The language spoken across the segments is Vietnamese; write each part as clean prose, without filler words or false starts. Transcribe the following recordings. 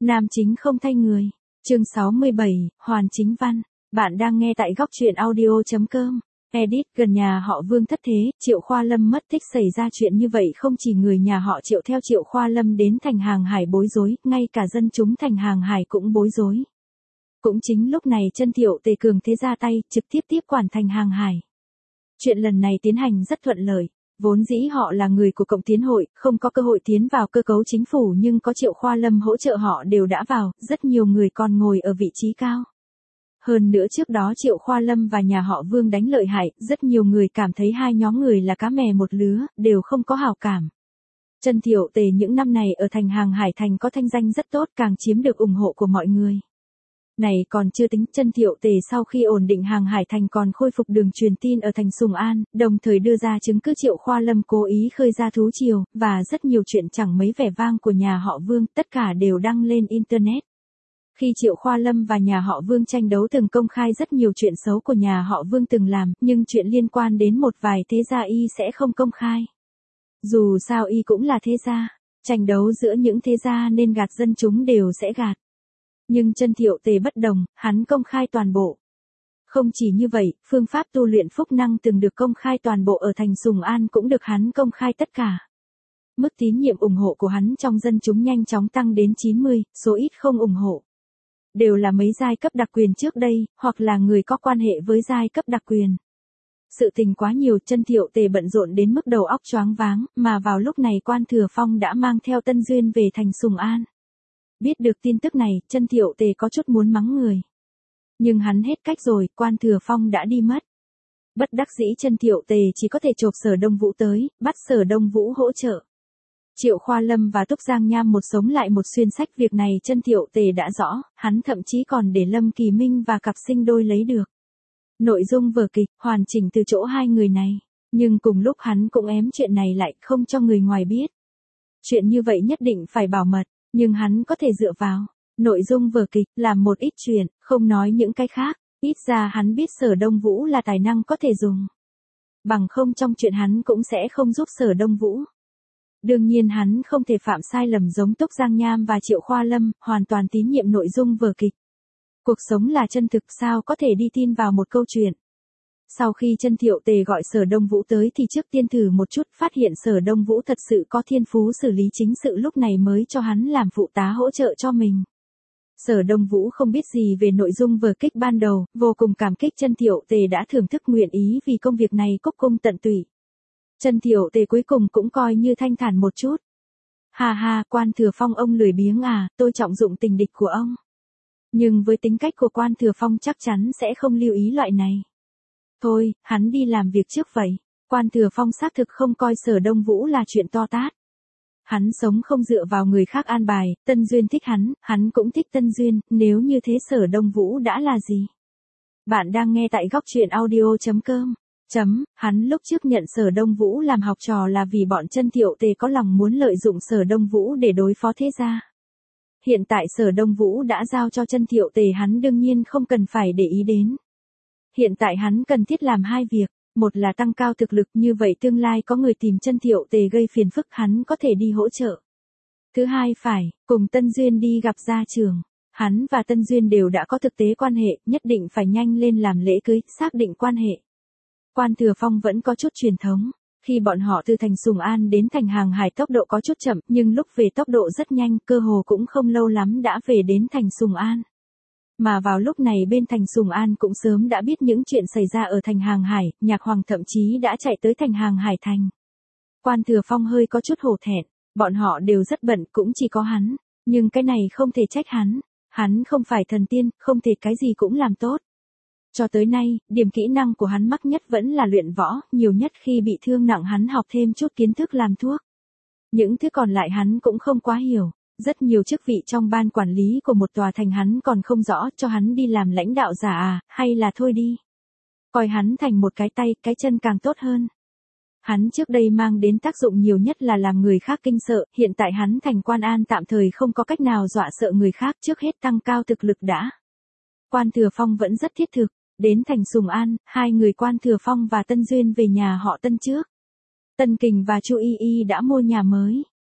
Nam chính không thay người. Chương 67, Hoàn Chính Văn. Bạn đang nghe tại góc truyện audio.com. Edit. Gần nhà họ Vương thất thế, Triệu Khoa Lâm mất tích xảy ra chuyện như vậy không chỉ người nhà họ Triệu theo Triệu Khoa Lâm đến thành Hàng Hải bối rối, ngay cả dân chúng thành Hàng Hải cũng bối rối. Cũng chính lúc này chân Thiệu Tề cường thế ra tay, trực tiếp tiếp quản thành Hàng Hải. Chuyện lần này tiến hành rất thuận lợi. Vốn dĩ họ là người của Cộng Tiến hội, không có cơ hội tiến vào cơ cấu chính phủ nhưng có Triệu Khoa Lâm hỗ trợ họ đều đã vào, rất nhiều người còn ngồi ở vị trí cao. Hơn nữa trước đó Triệu Khoa Lâm và nhà họ Vương đánh lợi hại, rất nhiều người cảm thấy hai nhóm người là cá mè một lứa, đều không có hảo cảm. Chân Thiệu Tề những năm này ở thành Hàng Hải thành có thanh danh rất tốt, càng chiếm được ủng hộ của mọi người. Này còn chưa tính, chân Thiệu Tề sau khi ổn định Hàng Hải thành còn khôi phục đường truyền tin ở thành Sùng An, đồng thời đưa ra chứng cứ Triệu Khoa Lâm cố ý khơi ra thú triều, và rất nhiều chuyện chẳng mấy vẻ vang của nhà họ Vương, tất cả đều đăng lên Internet. Khi Triệu Khoa Lâm và nhà họ Vương tranh đấu từng công khai rất nhiều chuyện xấu của nhà họ Vương từng làm, nhưng chuyện liên quan đến một vài thế gia y sẽ không công khai. Dù sao y cũng là thế gia, tranh đấu giữa những thế gia nên gạt dân chúng đều sẽ gạt. Nhưng chân Thiệu Tề bất đồng, hắn công khai toàn bộ. Không chỉ như vậy, phương pháp tu luyện phúc năng từng được công khai toàn bộ ở thành Sùng An cũng được hắn công khai tất cả. Mức tín nhiệm ủng hộ của hắn trong dân chúng nhanh chóng tăng đến 90, số ít không ủng hộ. Đều là mấy giai cấp đặc quyền trước đây, hoặc là người có quan hệ với giai cấp đặc quyền. Sự tình quá nhiều, chân Thiệu Tề bận rộn đến mức đầu óc choáng váng, mà vào lúc này Quan Thừa Phong đã mang theo Tân Duyên về thành Sùng An. Biết được tin tức này, chân Thiệu Tề có chút muốn mắng người. Nhưng hắn hết cách rồi, Quan Thừa Phong đã đi mất. Bất đắc dĩ chân Thiệu Tề chỉ có thể chộp Sở Đông Vũ tới, bắt Sở Đông Vũ hỗ trợ. Triệu Khoa Lâm và Túc Giang Nham một sống lại một xuyên sách, việc này chân Thiệu Tề đã rõ, hắn thậm chí còn để Lâm Kỳ Minh và cặp sinh đôi lấy được. Nội dung vở kịch, hoàn chỉnh từ chỗ hai người này, nhưng cùng lúc hắn cũng ém chuyện này lại không cho người ngoài biết. Chuyện như vậy nhất định phải bảo mật. Nhưng hắn có thể dựa vào nội dung vở kịch, làm một ít chuyện, không nói những cái khác, ít ra hắn biết Sở Đông Vũ là tài năng có thể dùng. Bằng không trong chuyện hắn cũng sẽ không giúp Sở Đông Vũ. Đương nhiên hắn không thể phạm sai lầm giống Túc Giang Nham và Triệu Khoa Lâm, hoàn toàn tín nhiệm nội dung vở kịch. Cuộc sống là chân thực, sao có thể đi tin vào một câu chuyện. Sau khi chân Thiệu Tề gọi Sở Đông Vũ tới thì trước tiên thử một chút, phát hiện Sở Đông Vũ thật sự có thiên phú xử lý chính sự, lúc này mới cho hắn làm phụ tá hỗ trợ cho mình. Sở Đông Vũ không biết gì về nội dung vở kịch ban đầu, vô cùng cảm kích chân Thiệu Tề đã thưởng thức, nguyện ý vì công việc này cúc cung tận tụy. Chân Thiệu Tề cuối cùng cũng coi như thanh thản một chút. Ha ha, Quan Thừa Phong ông lười biếng à, tôi trọng dụng tình địch của ông. Nhưng với tính cách của Quan Thừa Phong chắc chắn sẽ không lưu ý loại này. Thôi, hắn đi làm việc trước vậy. Quan Thừa Phong xác thực không coi Sở Đông Vũ là chuyện to tát. Hắn sống không dựa vào người khác an bài, Tân Duyên thích hắn cũng thích Tân Duyên, nếu như thế Sở Đông Vũ đã là gì? Bạn đang nghe tại góc truyện audio.com. Hắn lúc trước nhận Sở Đông Vũ làm học trò là vì bọn chân Thiệu Tề có lòng muốn lợi dụng Sở Đông Vũ để đối phó thế gia. Hiện tại Sở Đông Vũ đã giao cho chân Thiệu Tề, hắn đương nhiên không cần phải để ý đến. Hiện tại hắn cần thiết làm hai việc, một là tăng cao thực lực, như vậy tương lai có người tìm chân Thiệu Tề gây phiền phức hắn có thể đi hỗ trợ. Thứ hai phải, cùng Tân Duyên đi gặp gia trưởng. Hắn và Tân Duyên đều đã có thực tế quan hệ, nhất định phải nhanh lên làm lễ cưới, xác định quan hệ. Quan Thừa Phong vẫn có chút truyền thống. Khi bọn họ từ thành Sùng An đến thành Hàng Hải tốc độ có chút chậm, nhưng lúc về tốc độ rất nhanh, cơ hồ cũng không lâu lắm đã về đến thành Sùng An. Mà vào lúc này bên thành Sùng An cũng sớm đã biết những chuyện xảy ra ở thành Hàng Hải, Nhạc Hoàng thậm chí đã chạy tới thành Hàng Hải thành. Quan Thừa Phong hơi có chút hổ thẹn, bọn họ đều rất bận, cũng chỉ có hắn, nhưng cái này không thể trách hắn không phải thần tiên, không thể cái gì cũng làm tốt. Cho tới nay, điểm kỹ năng của hắn mắc nhất vẫn là luyện võ, nhiều nhất khi bị thương nặng hắn học thêm chút kiến thức làm thuốc. Những thứ còn lại hắn cũng không quá hiểu. Rất nhiều chức vị trong ban quản lý của một tòa thành hắn còn không rõ, cho hắn đi làm lãnh đạo giả à, hay là thôi đi. Coi hắn thành một cái tay, cái chân càng tốt hơn. Hắn trước đây mang đến tác dụng nhiều nhất là làm người khác kinh sợ, hiện tại hắn thành quan an tạm thời không có cách nào dọa sợ người khác, trước hết tăng cao thực lực đã. Quan Thừa Phong vẫn rất thiết thực, đến thành Sùng An, hai người Quan Thừa Phong và Tân Duyên về nhà họ Tân trước. Tân Kình và Chu Y Y đã mua nhà mới.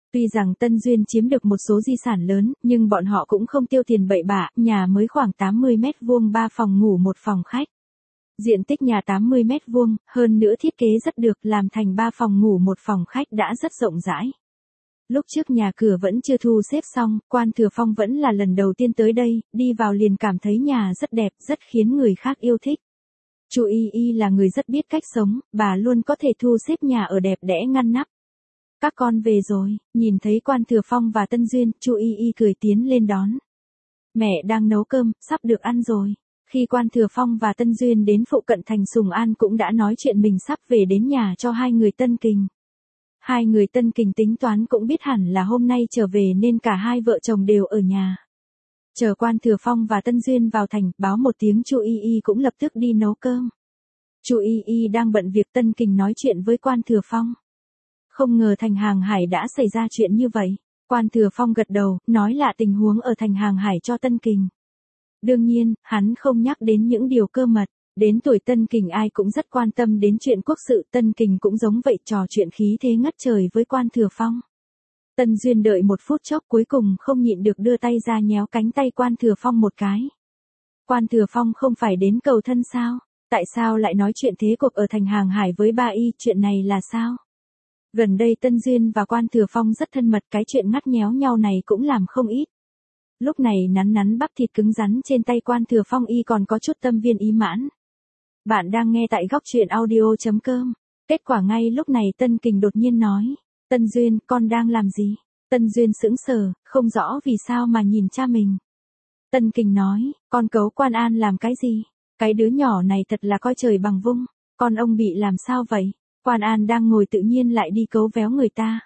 Tuy rằng Tân Duyên chiếm được một số di sản lớn, nhưng bọn họ cũng không tiêu tiền bậy bạ, nhà mới khoảng 80 mét vuông 3 phòng ngủ 1 phòng khách. Diện tích nhà 80 mét vuông, hơn nữa thiết kế rất được, làm thành 3 phòng ngủ 1 phòng khách đã rất rộng rãi. Lúc trước nhà cửa vẫn chưa thu xếp xong, Quan Thừa Phong vẫn là lần đầu tiên tới đây, đi vào liền cảm thấy nhà rất đẹp, rất khiến người khác yêu thích. Chu Y Y là người rất biết cách sống, bà luôn có thể thu xếp nhà ở đẹp đẽ ngăn nắp. Các con về rồi, nhìn thấy Quan Thừa Phong và Tân Duyên, Chu Y Y cười tiến lên đón. Mẹ đang nấu cơm, sắp được ăn rồi. Khi Quan Thừa Phong và Tân Duyên đến phụ cận thành Sùng An cũng đã nói chuyện mình sắp về đến nhà cho hai người Tân Kình. Hai người Tân Kình tính toán cũng biết hẳn là hôm nay trở về nên cả hai vợ chồng đều ở nhà. Chờ Quan Thừa Phong và Tân Duyên vào thành, báo một tiếng Chu Y Y cũng lập tức đi nấu cơm. Chu Y Y đang bận việc, Tân Kình nói chuyện với Quan Thừa Phong. Không ngờ thành Hàng Hải đã xảy ra chuyện như vậy. Quan Thừa Phong gật đầu, nói là tình huống ở thành Hàng Hải cho Tân Kình. Đương nhiên, hắn không nhắc đến những điều cơ mật. Đến tuổi Tân Kình ai cũng rất quan tâm đến chuyện quốc sự, Tân Kình cũng giống vậy, trò chuyện khí thế ngất trời với Quan Thừa Phong. Tân Duyên đợi một phút chốc cuối cùng không nhịn được đưa tay ra nhéo cánh tay Quan Thừa Phong một cái. Quan Thừa Phong không phải đến cầu thân sao? Tại sao lại nói chuyện thế cuộc ở thành Hàng Hải với ba y, chuyện này là sao? Gần đây Tân Duyên và Quan Thừa Phong rất thân mật, cái chuyện ngắt nhéo nhau này cũng làm không ít. Lúc này nắn nắn bắp thịt cứng rắn trên tay Quan Thừa Phong y còn có chút tâm viên ý mãn. Bạn đang nghe tại góc truyện audio.com. Kết quả ngay lúc này Tân Kình đột nhiên nói. Tân Duyên, con đang làm gì? Tân Duyên sững sờ, không rõ vì sao mà nhìn cha mình. Tân Kình nói, con cấu Quan An làm cái gì? Cái đứa nhỏ này thật là coi trời bằng vung. Con ông bị làm sao vậy? Quan An đang ngồi tự nhiên lại đi cấu véo người ta.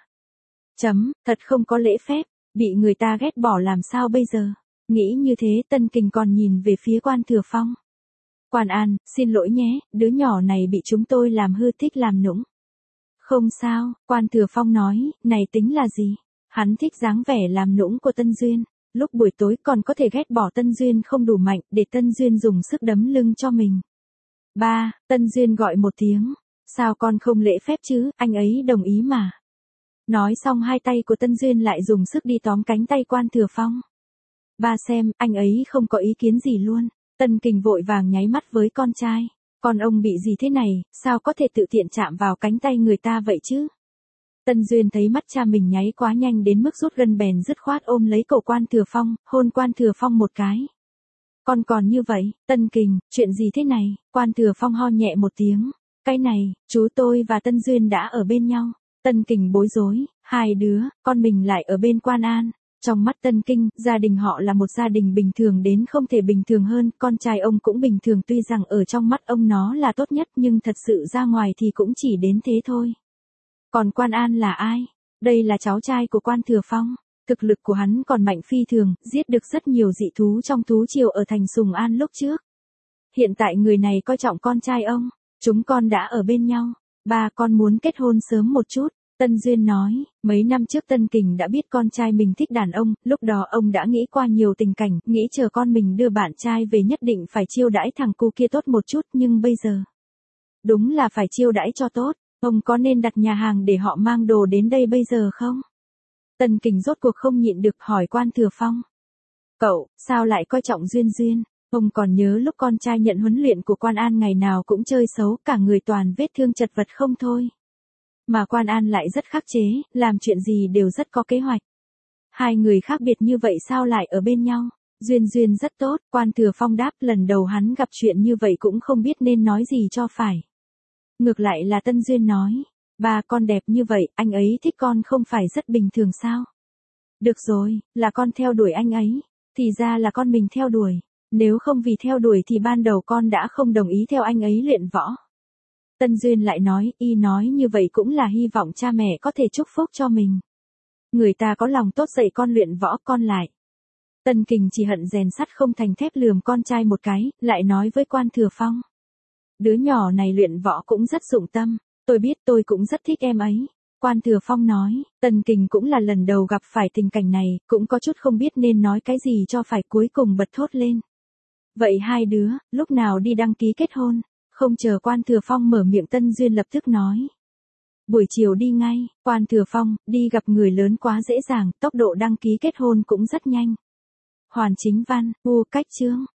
Thật không có lễ phép, bị người ta ghét bỏ làm sao bây giờ? Nghĩ như thế Tân Kình còn nhìn về phía Quan Thừa Phong. Quan An, xin lỗi nhé, đứa nhỏ này bị chúng tôi làm hư, thích làm nũng. Không sao, Quan Thừa Phong nói, này tính là gì? Hắn thích dáng vẻ làm nũng của Tân Duyên. Lúc buổi tối còn có thể ghét bỏ Tân Duyên không đủ mạnh để Tân Duyên dùng sức đấm lưng cho mình. Ba, Tân Duyên gọi một tiếng. Sao con không lễ phép chứ, anh ấy đồng ý mà. Nói xong hai tay của Tân Duyên lại dùng sức đi tóm cánh tay Quan Thừa Phong. Ba xem, anh ấy không có ý kiến gì luôn. Tân Kình vội vàng nháy mắt với con trai. Con ông bị gì thế này, sao có thể tự tiện chạm vào cánh tay người ta vậy chứ? Tân Duyên thấy mắt cha mình nháy quá nhanh đến mức rút gân bèn dứt khoát ôm lấy cổ Quan Thừa Phong, hôn Quan Thừa Phong một cái. Con còn như vậy, Tân Kình, chuyện gì thế này? Quan Thừa Phong ho nhẹ một tiếng. Cái này, chú tôi và Tân Duyên đã ở bên nhau. Tân Kình bối rối, hai đứa, con mình lại ở bên Quan An. Trong mắt Tân Kinh, gia đình họ là một gia đình bình thường đến không thể bình thường hơn, con trai ông cũng bình thường, tuy rằng ở trong mắt ông nó là tốt nhất nhưng thật sự ra ngoài thì cũng chỉ đến thế thôi. Còn Quan An là ai? Đây là cháu trai của Quan Thừa Phong. Thực lực của hắn còn mạnh phi thường, giết được rất nhiều dị thú trong thú triều ở thành Sùng An lúc trước. Hiện tại người này coi trọng con trai ông. Chúng con đã ở bên nhau. Ba, con muốn kết hôn sớm một chút. Tân Duyên nói, mấy năm trước Tân Kình đã biết con trai mình thích đàn ông, lúc đó ông đã nghĩ qua nhiều tình cảnh, nghĩ chờ con mình đưa bạn trai về nhất định phải chiêu đãi thằng cu kia tốt một chút, nhưng bây giờ, đúng là phải chiêu đãi cho tốt, ông có nên đặt nhà hàng để họ mang đồ đến đây bây giờ không? Tân Kình rốt cuộc không nhịn được hỏi Quan Thừa Phong. Cậu, sao lại coi trọng Duyên Duyên? Ông còn nhớ lúc con trai nhận huấn luyện của Quan An ngày nào cũng chơi xấu, cả người toàn vết thương chật vật không thôi. Mà Quan An lại rất khắc chế, làm chuyện gì đều rất có kế hoạch. Hai người khác biệt như vậy sao lại ở bên nhau? Duyên Duyên rất tốt, Quan Thừa Phong đáp, lần đầu hắn gặp chuyện như vậy cũng không biết nên nói gì cho phải. Ngược lại là Tân Duyên nói, ba, con đẹp như vậy, anh ấy thích con không phải rất bình thường sao? Được rồi, là con theo đuổi anh ấy, thì ra là con mình theo đuổi. Nếu không vì theo đuổi thì ban đầu con đã không đồng ý theo anh ấy luyện võ. Tân Duyên lại nói, y nói như vậy cũng là hy vọng cha mẹ có thể chúc phúc cho mình. Người ta có lòng tốt dạy con luyện võ, con lại. Tân Kình chỉ hận rèn sắt không thành thép, lườm con trai một cái, lại nói với Quan Thừa Phong. Đứa nhỏ này luyện võ cũng rất dụng tâm, tôi biết, tôi cũng rất thích em ấy. Quan Thừa Phong nói, Tân Kình cũng là lần đầu gặp phải tình cảnh này, cũng có chút không biết nên nói cái gì cho phải, cuối cùng bật thốt lên. Vậy hai đứa, lúc nào đi đăng ký kết hôn? Không chờ Quan Thừa Phong mở miệng Tân Duyên lập tức nói. Buổi chiều đi ngay, Quan Thừa Phong, đi gặp người lớn quá dễ dàng, tốc độ đăng ký kết hôn cũng rất nhanh. Hoàn Chính Văn, cách chương.